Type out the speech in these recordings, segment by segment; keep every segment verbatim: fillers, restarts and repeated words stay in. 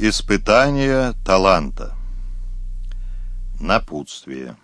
Испытание таланта. Напутствие.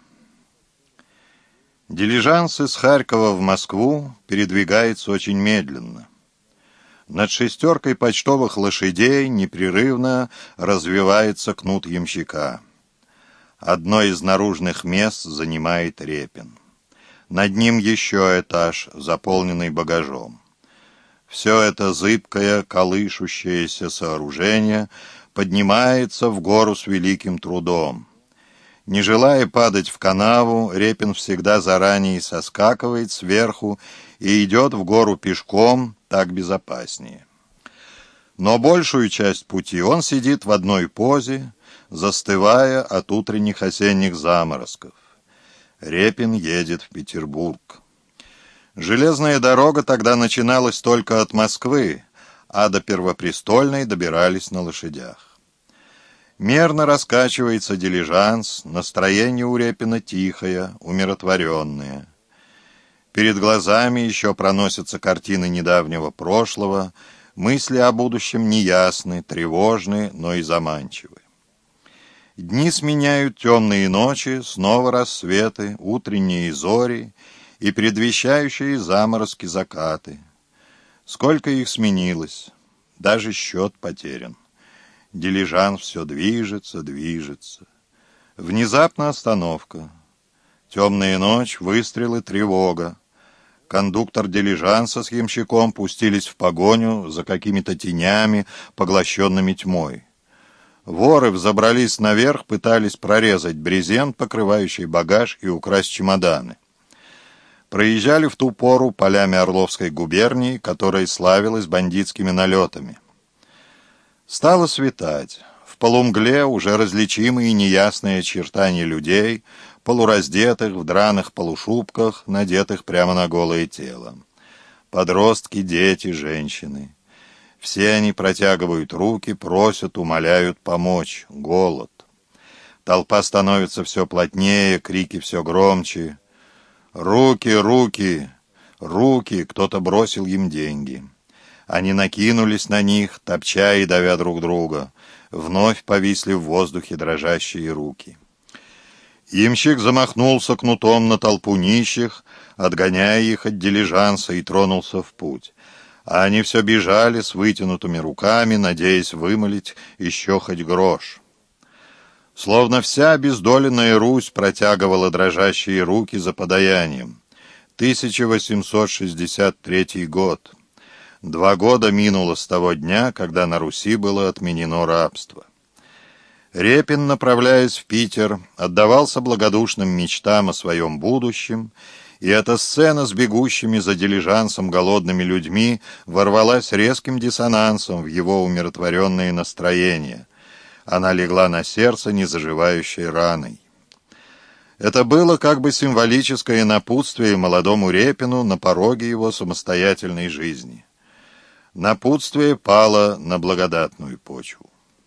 Дилижанс из Харькова в Москву передвигается очень медленно. Над шестеркой почтовых лошадей непрерывно развивается кнут ямщика. Одно из наружных мест занимает Репин. Над ним еще этаж, заполненный багажом. Все это зыбкое, колышущееся сооружение поднимается в гору с великим трудом. Не желая падать в канаву, Репин всегда заранее соскакивает сверху и идет в гору пешком, так безопаснее. Но большую часть пути он сидит в одной позе, застывая от утренних осенних заморозков. Репин едет в Петербург. Железная дорога тогда начиналась только от Москвы, а до Первопрестольной добирались на лошадях. Мерно раскачивается дилижанс, настроение у Репина тихое, умиротворенное. Перед глазами еще проносятся картины недавнего прошлого, мысли о будущем неясны, тревожны, но и заманчивы. Дни сменяют темные ночи, снова рассветы, утренние зори и предвещающие заморозки закаты. Сколько их сменилось, даже счет потерян. Дилижанс все движется, движется. Внезапно остановка. Темная ночь, выстрелы, тревога. Кондуктор дилижанса с ямщиком пустились в погоню за какими-то тенями, поглощенными тьмой. Воры взобрались наверх, пытались прорезать брезент, покрывающий багаж, и украсть чемоданы. Проезжали в ту пору полями Орловской губернии, которая славилась бандитскими налетами. Стало светать. В полумгле уже различимы и неясные очертания людей, полураздетых, в драных полушубках, надетых прямо на голое тело. Подростки, дети, женщины. Все они протягивают руки, просят, умоляют помочь. Голод. Толпа становится все плотнее, крики все громче. «Руки, руки! Руки!» Кто-то бросил им деньги. Они накинулись на них, топча и давя друг друга. Вновь повисли в воздухе дрожащие руки. Ямщик замахнулся кнутом на толпу нищих, отгоняя их от дилижанса, и тронулся в путь. А они все бежали с вытянутыми руками, надеясь вымолить еще хоть грош. Словно вся обездоленная Русь протягивала дрожащие руки за подаянием. тысяча восемьсот шестьдесят третий год. Два года минуло с того дня, когда на Руси было отменено рабство. Репин, направляясь в Питер, отдавался благодушным мечтам о своем будущем, и эта сцена с бегущими за дилижансом голодными людьми ворвалась резким диссонансом в его умиротворенное настроение. Она легла на сердце незаживающей раной. Это было как бы символическое напутствие молодому Репину на пороге его самостоятельной жизни. Напутствие пало на благодатную почву.